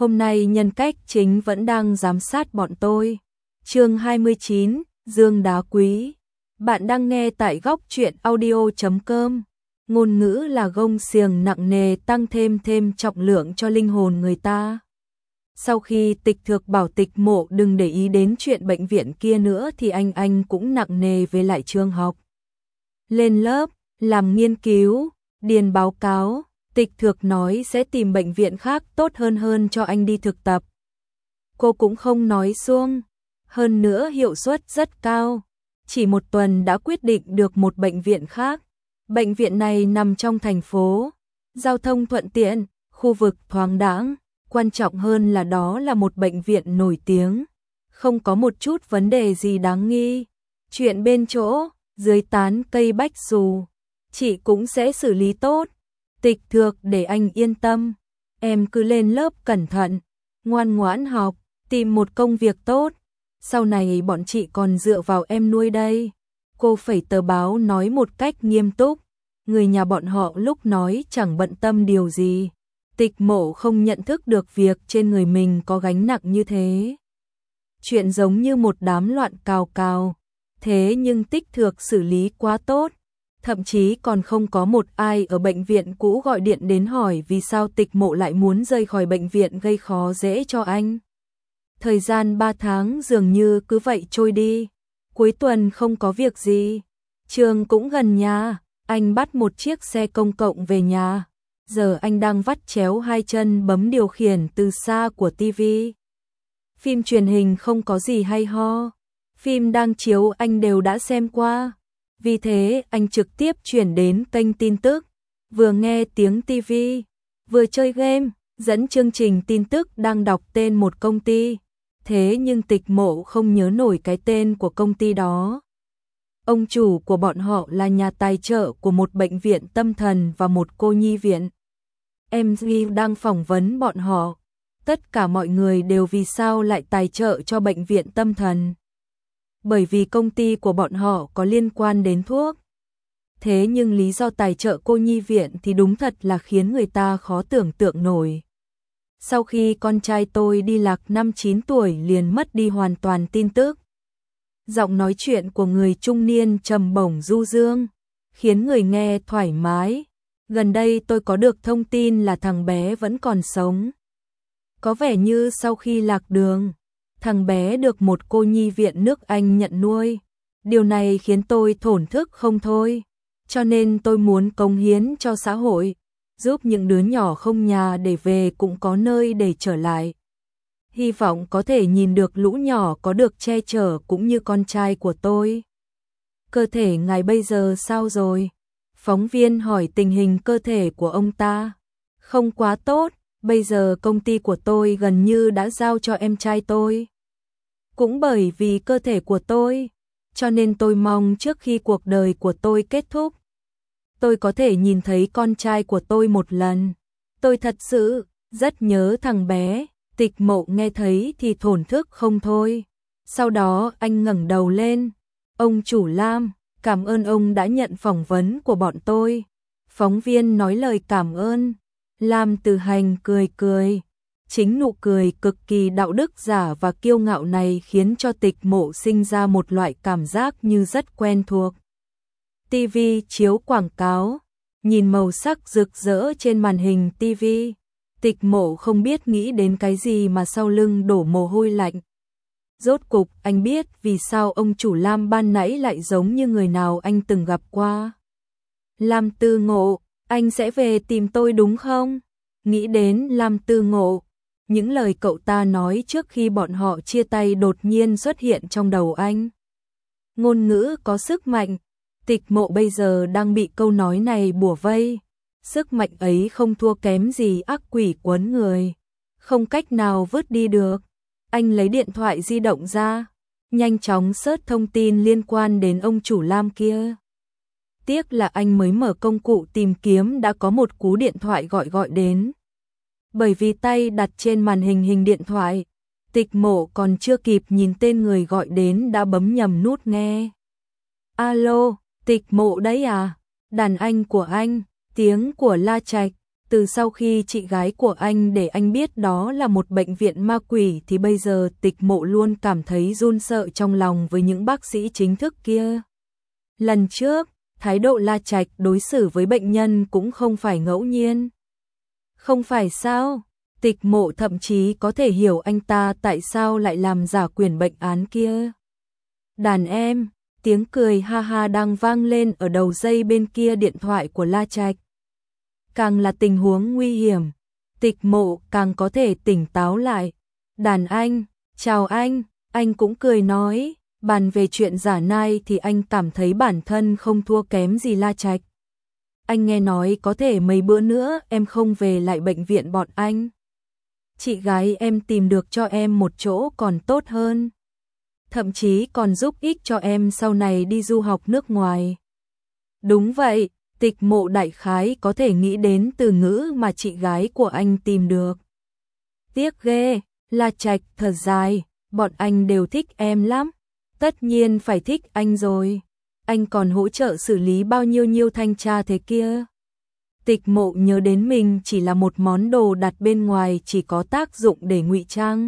Hôm nay nhân cách chính vẫn đang giám sát bọn tôi. Chương 29, Dương Đá Quý. Bạn đang nghe tại góc truyện audio.com. Ngôn ngữ là gông xiềng nặng nề tăng thêm trọng lượng cho linh hồn người ta. Sau khi Tịch Thược bảo Tịch Mộ đừng để ý đến chuyện bệnh viện kia nữa thì anh cũng nặng nề về lại trường học. Lên lớp, làm nghiên cứu, điền báo cáo, Tịch Thược nói sẽ tìm bệnh viện khác tốt hơn cho anh đi thực tập. Cô cũng không nói suông, hơn nữa hiệu suất rất cao. Chỉ một tuần đã quyết định được một bệnh viện khác. Bệnh viện này nằm trong thành phố, giao thông thuận tiện, khu vực thoáng đãng, quan trọng hơn là đó là một bệnh viện nổi tiếng, không có một chút vấn đề gì đáng nghi. Chuyện bên chỗ, dưới tán cây bách xù, chị cũng sẽ xử lý tốt. Tịch Thược để anh yên tâm, em cứ lên lớp cẩn thận, ngoan ngoãn học, tìm một công việc tốt, sau này bọn chị còn dựa vào em nuôi đây. Cô phẩy tờ báo nói một cách nghiêm túc, người nhà bọn họ lúc nói chẳng bận tâm điều gì. Tịch Mộ không nhận thức được việc trên người mình có gánh nặng như thế. Chuyện giống như một đám loạn cào, thế nhưng Tích Thược xử lý quá tốt. Thậm chí còn không có một ai ở bệnh viện cũ gọi điện đến hỏi vì sao Tịch Mộ lại muốn rời khỏi bệnh viện gây khó dễ cho anh. Thời gian 3 tháng dường như cứ vậy trôi đi. Cuối tuần không có việc gì, trường cũng gần nhà, anh bắt một chiếc xe công cộng về nhà. Giờ anh đang vắt chéo hai chân bấm điều khiển từ xa của tivi. Phim truyền hình không có gì hay ho, phim đang chiếu anh đều đã xem qua. Vì thế anh trực tiếp chuyển đến kênh tin tức, vừa nghe tiếng tivi, vừa chơi game, dẫn chương trình tin tức đang đọc tên một công ty. Thế nhưng Tịch Mộ không nhớ nổi cái tên của công ty đó. Ông chủ của bọn họ là nhà tài trợ của một bệnh viện tâm thần và một cô nhi viện. MV đang phỏng vấn bọn họ. Tất cả mọi người đều vì sao lại tài trợ cho bệnh viện tâm thần. Bởi vì công ty của bọn họ có liên quan đến thuốc. Thế nhưng lý do tài trợ cô nhi viện thì đúng thật là khiến người ta khó tưởng tượng nổi. Sau khi con trai tôi đi lạc năm 9 tuổi liền mất đi hoàn toàn tin tức. Giọng nói chuyện của người trung niên trầm bổng du dương, khiến người nghe thoải mái. Gần đây tôi có được thông tin là thằng bé vẫn còn sống. Có vẻ như sau khi lạc đường, thằng bé được một cô nhi viện nước Anh nhận nuôi. Điều này khiến tôi thổn thức không thôi. Cho nên tôi muốn cống hiến cho xã hội, giúp những đứa nhỏ không nhà để về cũng có nơi để trở lại. Hy vọng có thể nhìn được lũ nhỏ có được che chở cũng như con trai của tôi. Cơ thể ngài bây giờ sao rồi? Phóng viên hỏi tình hình cơ thể của ông ta. Không quá tốt, bây giờ công ty của tôi gần như đã giao cho em trai tôi. Cũng bởi vì cơ thể của tôi, cho nên tôi mong trước khi cuộc đời của tôi kết thúc, tôi có thể nhìn thấy con trai của tôi một lần. Tôi thật sự rất nhớ thằng bé. Tịch Mộ nghe thấy thì thổn thức không thôi. Sau đó anh ngẩng đầu lên. Ông chủ Lam, cảm ơn ông đã nhận phỏng vấn của bọn tôi. Phóng viên nói lời cảm ơn. Lam Từ Hành cười. Chính nụ cười cực kỳ đạo đức giả và kiêu ngạo này khiến cho Tịch Mộ sinh ra một loại cảm giác như rất quen thuộc. TV chiếu quảng cáo, nhìn màu sắc rực rỡ trên màn hình TV. Tịch Mộ không biết nghĩ đến cái gì mà sau lưng đổ mồ hôi lạnh. Rốt cục anh biết vì sao ông chủ Lam ban nãy lại giống như người nào anh từng gặp qua. Lam Tư Ngộ, anh sẽ về tìm tôi đúng không? Nghĩ đến Lam Tư Ngộ, những lời cậu ta nói trước khi bọn họ chia tay đột nhiên xuất hiện trong đầu anh. Ngôn ngữ có sức mạnh. Tịch Mộ bây giờ đang bị câu nói này bủa vây. Sức mạnh ấy không thua kém gì ác quỷ quấn người, không cách nào vứt đi được. Anh lấy điện thoại di động ra, nhanh chóng search thông tin liên quan đến ông chủ Lam kia. Tiếc là anh mới mở công cụ tìm kiếm đã có một cú điện thoại gọi đến. Bởi vì tay đặt trên màn hình điện thoại, Tịch Mộ còn chưa kịp nhìn tên người gọi đến đã bấm nhầm nút nghe. Alo, Tịch Mộ đấy à? Đàn anh của anh. Tiếng của La Trạch, Từ sau khi chị gái của anh để anh biết đó là một bệnh viện ma quỷ thì bây giờ Tịch Mộ luôn cảm thấy run sợ trong lòng với những bác sĩ chính thức kia. Lần trước, thái độ La Trạch đối xử với bệnh nhân cũng không phải ngẫu nhiên. Không phải sao? Tịch Mộ thậm chí có thể hiểu anh ta tại sao lại làm giả quyển bệnh án kia. Đàn em, tiếng cười ha ha đang vang lên ở đầu dây bên kia điện thoại của La Trạch. Càng là tình huống nguy hiểm, Tịch Mộ càng có thể tỉnh táo lại. Đàn anh, chào anh cũng cười nói, bàn về chuyện giả nai thì anh cảm thấy bản thân không thua kém gì La Trạch. Anh nghe nói có thể mấy bữa nữa em không về lại bệnh viện bọn anh. Chị gái em tìm được cho em một chỗ còn tốt hơn. Thậm chí còn giúp ích cho em sau này đi du học nước ngoài. Đúng vậy, Tịch Mộ đại khái có thể nghĩ đến từ ngữ mà chị gái của anh tìm được. Tiếc ghê, La Trạch thật dài, bọn anh đều thích em lắm. Tất nhiên phải thích anh rồi. Anh còn hỗ trợ xử lý bao nhiêu thanh tra thế kia. Tịch Mộ nhớ đến mình chỉ là một món đồ đặt bên ngoài chỉ có tác dụng để ngụy trang.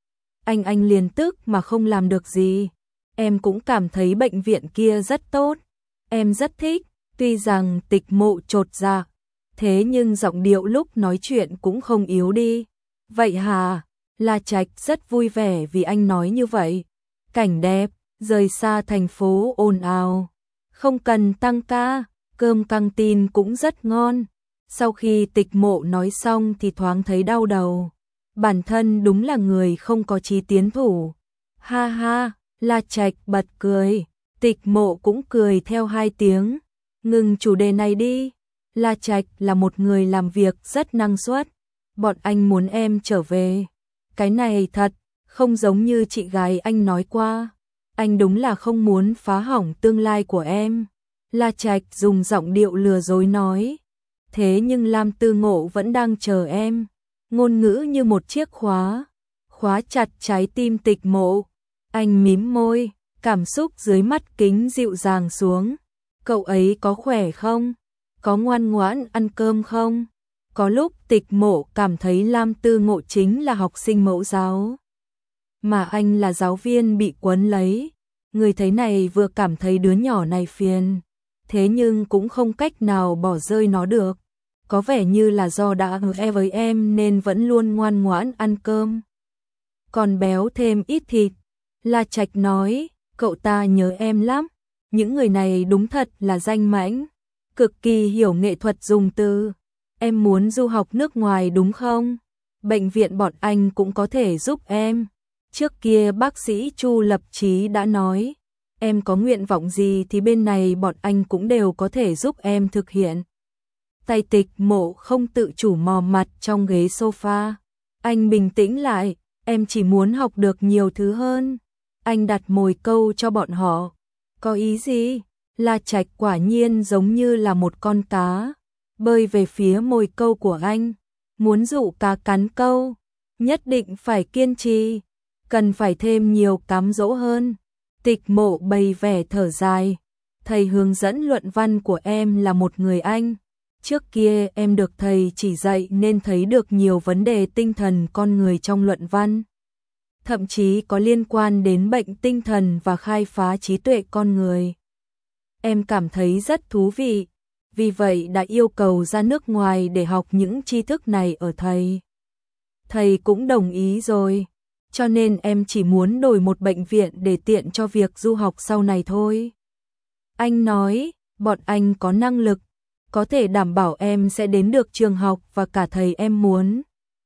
Anh liền tức mà không làm được gì. Em cũng cảm thấy bệnh viện kia rất tốt. Em rất thích, tuy rằng Tịch Mộ chột dạ, thế nhưng giọng điệu lúc nói chuyện cũng không yếu đi. Vậy hả? La Trạch rất vui vẻ vì anh nói như vậy. Cảnh đẹp, rời xa thành phố ồn ào. Không cần tăng ca, cơm căng tin cũng rất ngon. Sau khi Tịch Mộ nói xong thì thoáng thấy đau đầu. Bản thân đúng là người không có chí tiến thủ. Ha ha, La Trạch bật cười. Tịch Mộ cũng cười theo hai tiếng. Ngừng chủ đề này đi. La Trạch là một người làm việc rất năng suất. Bọn anh muốn em trở về. Cái này thật, không giống như chị gái anh nói qua. Anh đúng là không muốn phá hỏng tương lai của em. La Trạch dùng giọng điệu lừa dối nói. Thế nhưng Lam Tư Ngộ vẫn đang chờ em. Ngôn ngữ như một chiếc khóa. Khóa chặt trái tim Tịch Mộ. Anh mím môi, cảm xúc dưới mắt kính dịu dàng xuống. Cậu ấy có khỏe không? Có ngoan ngoãn ăn cơm không? Có lúc Tịch Mộ cảm thấy Lam Tư Ngộ chính là học sinh mẫu giáo. Mà anh là giáo viên bị quấn lấy. Người thấy này vừa cảm thấy đứa nhỏ này phiền. Thế nhưng cũng không cách nào bỏ rơi nó được. Có vẻ như là do đã ở với em nên vẫn luôn ngoan ngoãn ăn cơm. Còn béo thêm ít thịt. La Trạch nói, cậu ta nhớ em lắm. Những người này đúng thật là danh mãnh. Cực kỳ hiểu nghệ thuật dùng từ. Em muốn du học nước ngoài đúng không? Bệnh viện bọn anh cũng có thể giúp em. Trước kia bác sĩ Chu Lập Chí đã nói, em có nguyện vọng gì thì bên này bọn anh cũng đều có thể giúp em thực hiện. Tay Tịch Mộ không tự chủ mò mặt trong ghế sofa. Anh bình tĩnh lại, em chỉ muốn học được nhiều thứ hơn. Anh đặt mồi câu cho bọn họ. Có ý gì? La Trạch quả nhiên giống như là một con cá, bơi về phía mồi câu của anh. Muốn dụ cá cắn câu, nhất định phải kiên trì, cần phải thêm nhiều cám dỗ hơn. Tịch Mộ bày vẻ thở dài. Thầy hướng dẫn luận văn của em là một người Anh. Trước kia em được thầy chỉ dạy nên thấy được nhiều vấn đề tinh thần con người trong luận văn. Thậm chí có liên quan đến bệnh tinh thần và khai phá trí tuệ con người. Em cảm thấy rất thú vị, vì vậy đã yêu cầu ra nước ngoài để học những tri thức này ở thầy. Thầy cũng đồng ý rồi, cho nên em chỉ muốn đổi một bệnh viện để tiện cho việc du học sau này thôi. Anh nói, bọn anh có năng lực, có thể đảm bảo em sẽ đến được trường học và cả thầy em muốn.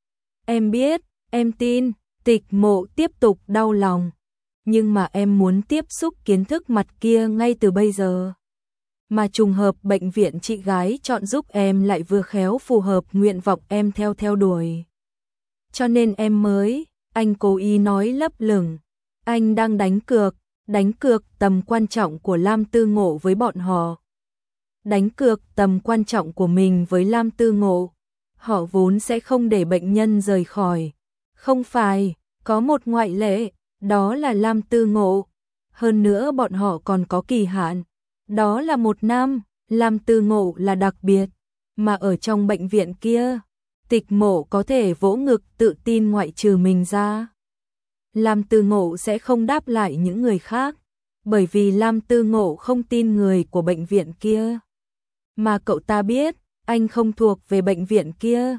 Em biết, em tin. Tịch Mộ tiếp tục đau lòng. Nhưng mà em muốn tiếp xúc kiến thức mặt kia ngay từ bây giờ. Mà trùng hợp bệnh viện chị gái chọn giúp em lại vừa khéo phù hợp nguyện vọng em theo đuổi. Cho nên em mới, anh cố ý nói lấp lửng. Anh đang đánh cược tầm quan trọng của Lam Tư Ngộ với bọn họ. Đánh cược tầm quan trọng của mình với Lam Tư Ngộ. Họ vốn sẽ không để bệnh nhân rời khỏi. Không phải, có một ngoại lệ, đó là Lam Tư Ngộ. Hơn nữa bọn họ còn có kỳ hạn, đó là 1 năm. Lam Tư Ngộ là đặc biệt, mà ở trong bệnh viện kia, Tịch Mộ có thể vỗ ngực tự tin ngoại trừ mình ra. Lam Tư Ngộ sẽ không đáp lại những người khác, bởi vì Lam Tư Ngộ không tin người của bệnh viện kia. Mà cậu ta biết, anh không thuộc về bệnh viện kia.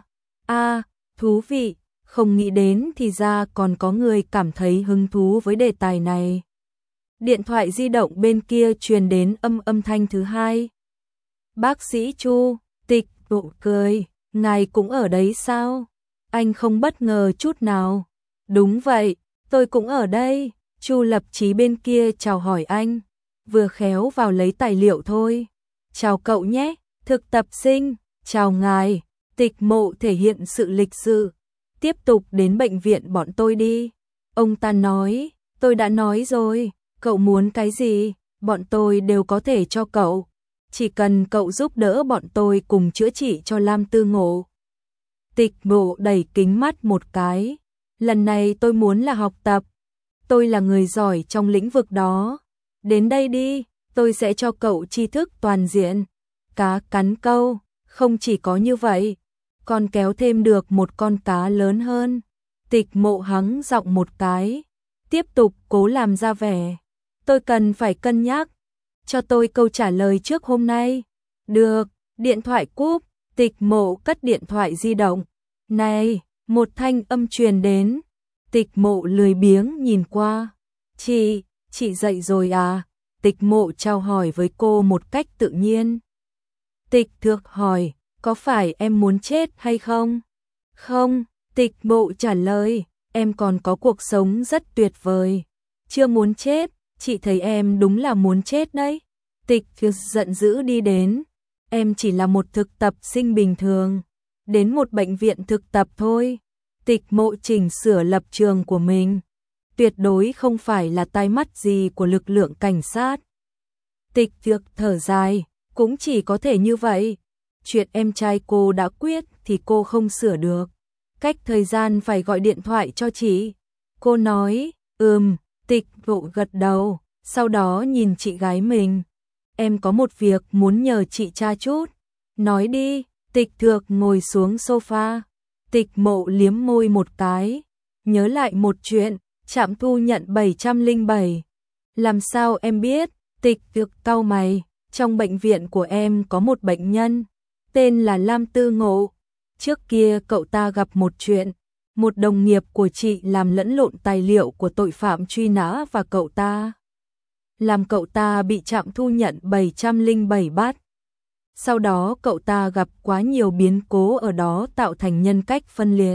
Thú vị, không nghĩ đến thì ra còn có người cảm thấy hứng thú với đề tài này. Điện thoại di động bên kia truyền đến âm thanh thứ hai. Bác sĩ Chu, Tịch Mộ cười, ngài cũng ở đấy sao? Anh không bất ngờ chút nào. Đúng vậy, tôi cũng ở đây. Chu Lập Chí bên kia chào hỏi anh, vừa khéo vào lấy tài liệu thôi. Chào cậu nhé, thực tập sinh, chào ngài. Tịch Mộ thể hiện sự lịch sự. Tiếp tục đến bệnh viện bọn tôi đi. Ông ta nói, tôi đã nói rồi, cậu muốn cái gì, bọn tôi đều có thể cho cậu. Chỉ cần cậu giúp đỡ bọn tôi cùng chữa trị cho Lam Tư Ngộ. Tịch Mộ đẩy kính mắt một cái. Lần này tôi muốn là học tập. Tôi là người giỏi trong lĩnh vực đó. Đến đây đi, tôi sẽ cho cậu tri thức toàn diện. Cá cắn câu, không chỉ có như vậy, còn kéo thêm được một con cá lớn hơn. Tịch Mộ hắng giọng một cái, tiếp tục cố làm ra vẻ. Tôi cần phải cân nhắc. Cho tôi câu trả lời trước hôm nay. Được, điện thoại cúp, Tịch Mộ cất điện thoại di động. Này, một thanh âm truyền đến. Tịch Mộ lười biếng nhìn qua. Chị dậy rồi à? Tịch Mộ chào hỏi với cô một cách tự nhiên. Tịch Thược hỏi, có phải em muốn chết hay không? Không, Tịch Mộ trả lời, em còn có cuộc sống rất tuyệt vời. Chưa muốn chết, chị thấy em đúng là muốn chết đấy. Tịch Thược giận dữ đi đến. Em chỉ là một thực tập sinh bình thường, đến một bệnh viện thực tập thôi. Tịch Mộ chỉnh sửa lập trường của mình. Tuyệt đối không phải là tai mắt gì của lực lượng cảnh sát. Tịch Thược thở dài, cũng chỉ có thể như vậy. Chuyện em trai cô đã quyết thì cô không sửa được. Cách thời gian phải gọi điện thoại cho chị. Cô nói, Tịch Mộ gật đầu, sau đó nhìn chị gái mình. Em có một việc muốn nhờ chị tra chút. Nói đi. Tịch Thược ngồi xuống sofa. Tịch Mộ liếm môi một cái. Nhớ lại một chuyện, trạm thu nhận 707. Làm sao em biết? Tịch Thược cau mày. Trong bệnh viện của em có một bệnh nhân, tên là Lam Tư Ngộ. Trước kia cậu ta gặp một chuyện. Một đồng nghiệp của chị làm lẫn lộn tài liệu của tội phạm truy nã và cậu ta. Làm cậu ta bị trạm thu nhận 707 bắt. Sau đó cậu ta gặp quá nhiều biến cố ở đó tạo thành nhân cách phân liệt.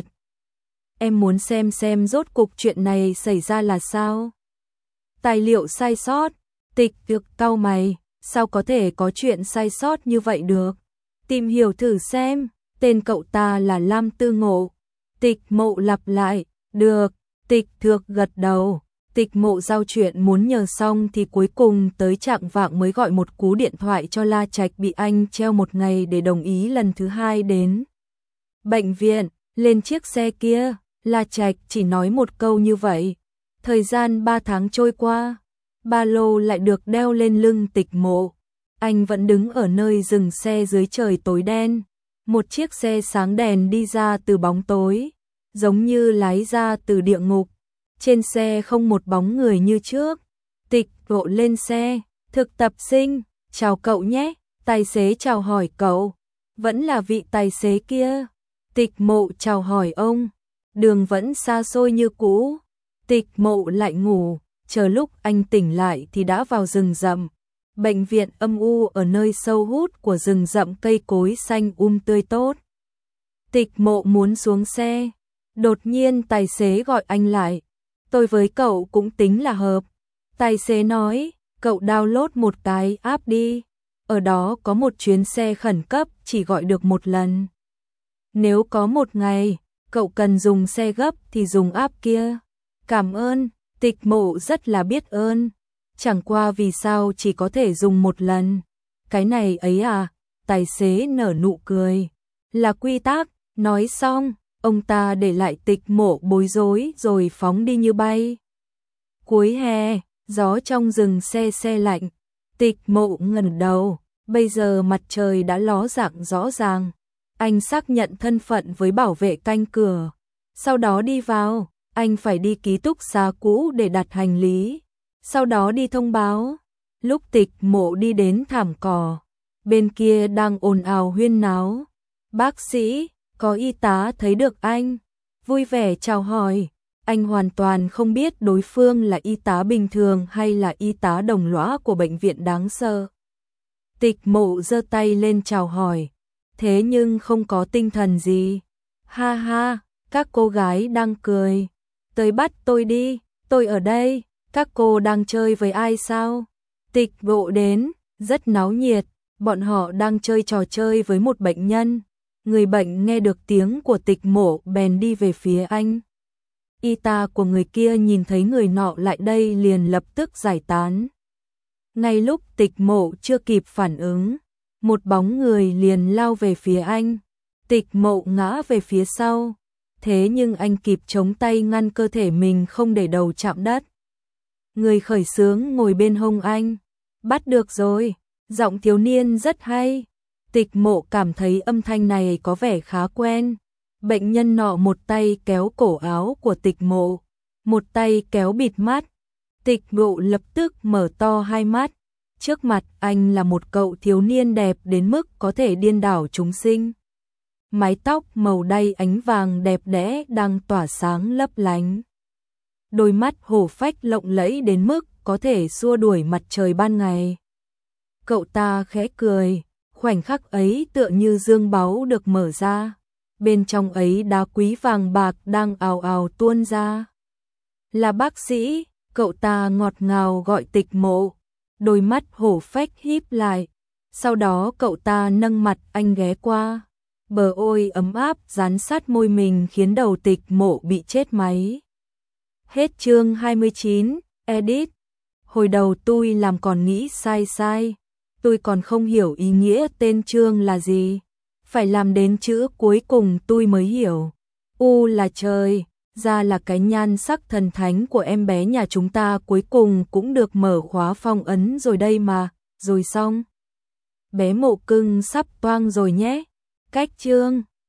Em muốn xem rốt cục chuyện này xảy ra là sao? Tài liệu sai sót. Tịch Thược cau mày, sao có thể có chuyện sai sót như vậy được? Tìm hiểu thử xem, tên cậu ta là Lam Tư Ngộ. Tịch Mộ lặp lại, được. Tịch Thược gật đầu. Tịch Mộ giao chuyện muốn nhờ xong thì cuối cùng tới chạng vạng mới gọi một cú điện thoại cho La Trạch bị anh treo một ngày để đồng ý lần thứ hai đến bệnh viện. Lên chiếc xe kia, La Trạch chỉ nói một câu như vậy. Thời gian 3 tháng trôi qua, ba lô lại được đeo lên lưng Tịch Mộ. Anh vẫn đứng ở nơi dừng xe dưới trời tối đen. Một chiếc xe sáng đèn đi ra từ bóng tối, giống như lái ra từ địa ngục. Trên xe không một bóng người như trước. Tịch Mộ lên xe, thực tập sinh, chào cậu nhé. Tài xế chào hỏi cậu, vẫn là vị tài xế kia. Tịch Mộ chào hỏi ông, đường vẫn xa xôi như cũ. Tịch Mộ lại ngủ, chờ lúc anh tỉnh lại thì đã vào rừng rậm. Bệnh viện âm u ở nơi sâu hút của rừng rậm, cây cối xanh tươi tốt. Tịch Mộ muốn xuống xe, đột nhiên tài xế gọi anh lại. Tôi với cậu cũng tính là hợp. Tài xế nói, cậu download một cái app đi. Ở đó có một chuyến xe khẩn cấp chỉ gọi được một lần. Nếu có một ngày, cậu cần dùng xe gấp thì dùng app kia. Cảm ơn, Tịch Mộ rất là biết ơn. Chẳng qua vì sao chỉ có thể dùng một lần. Cái này ấy à, tài xế nở nụ cười. Là quy tắc, nói xong, ông ta để lại Tịch Mộ bối rối rồi phóng đi như bay. Cuối hè, gió trong rừng se lạnh. Tịch Mộ ngẩng đầu, bây giờ mặt trời đã ló dạng rõ ràng. Anh xác nhận thân phận với bảo vệ canh cửa. Sau đó đi vào, anh phải đi ký túc xá cũ để đặt hành lý. Sau đó đi thông báo. Lúc Tịch Mộ đi đến thảm cỏ, bên kia đang ồn ào huyên náo. Bác sĩ, có y tá thấy được anh. Vui vẻ chào hỏi. Anh hoàn toàn không biết đối phương là y tá bình thường hay là y tá đồng lõa của bệnh viện đáng sợ. Tịch Mộ giơ tay lên chào hỏi, thế nhưng không có tinh thần gì. Ha ha, các cô gái đang cười. Tới bắt tôi đi, tôi ở đây. Các cô đang chơi với ai sao? Tịch Mộ đến, rất náo nhiệt. Bọn họ đang chơi trò chơi với một bệnh nhân. Người bệnh nghe được tiếng của Tịch Mộ bèn đi về phía anh. Y tá của người kia nhìn thấy người nọ lại đây liền lập tức giải tán. Ngay lúc Tịch Mộ chưa kịp phản ứng, một bóng người liền lao về phía anh. Tịch Mộ ngã về phía sau, thế nhưng anh kịp chống tay ngăn cơ thể mình không để đầu chạm đất. Người khởi xướng ngồi bên hông anh. Bắt được rồi, giọng thiếu niên rất hay. Tịch Mộ cảm thấy âm thanh này có vẻ khá quen. Bệnh nhân nọ một tay kéo cổ áo của Tịch Mộ, một tay kéo bịt mắt. Tịch Mộ lập tức mở to hai mắt. Trước mặt anh là một cậu thiếu niên đẹp đến mức có thể điên đảo chúng sinh. Mái tóc màu đay ánh vàng đẹp đẽ đang tỏa sáng lấp lánh. Đôi mắt hổ phách lộng lẫy đến mức có thể xua đuổi mặt trời ban ngày. Cậu ta khẽ cười, khoảnh khắc ấy tựa như dương báu được mở ra. Bên trong ấy đá quý vàng bạc đang ào ào tuôn ra. Là bác sĩ, cậu ta ngọt ngào gọi Tịch Mộ. Đôi mắt hổ phách híp lại. Sau đó cậu ta nâng mặt anh ghé qua. Bờ ôi ấm áp dán sát môi mình khiến đầu Tịch Mộ bị chết máy. Hết chương 29, edit. Hồi đầu tôi làm còn nghĩ sai. Tôi còn không hiểu ý nghĩa tên chương là gì. Phải làm đến chữ cuối cùng tôi mới hiểu. U là trời, ra là cái nhan sắc thần thánh của em bé nhà chúng ta cuối cùng cũng được mở khóa phong ấn rồi đây mà, rồi xong. Bé Mộ cưng sắp toang rồi nhé. Cách chương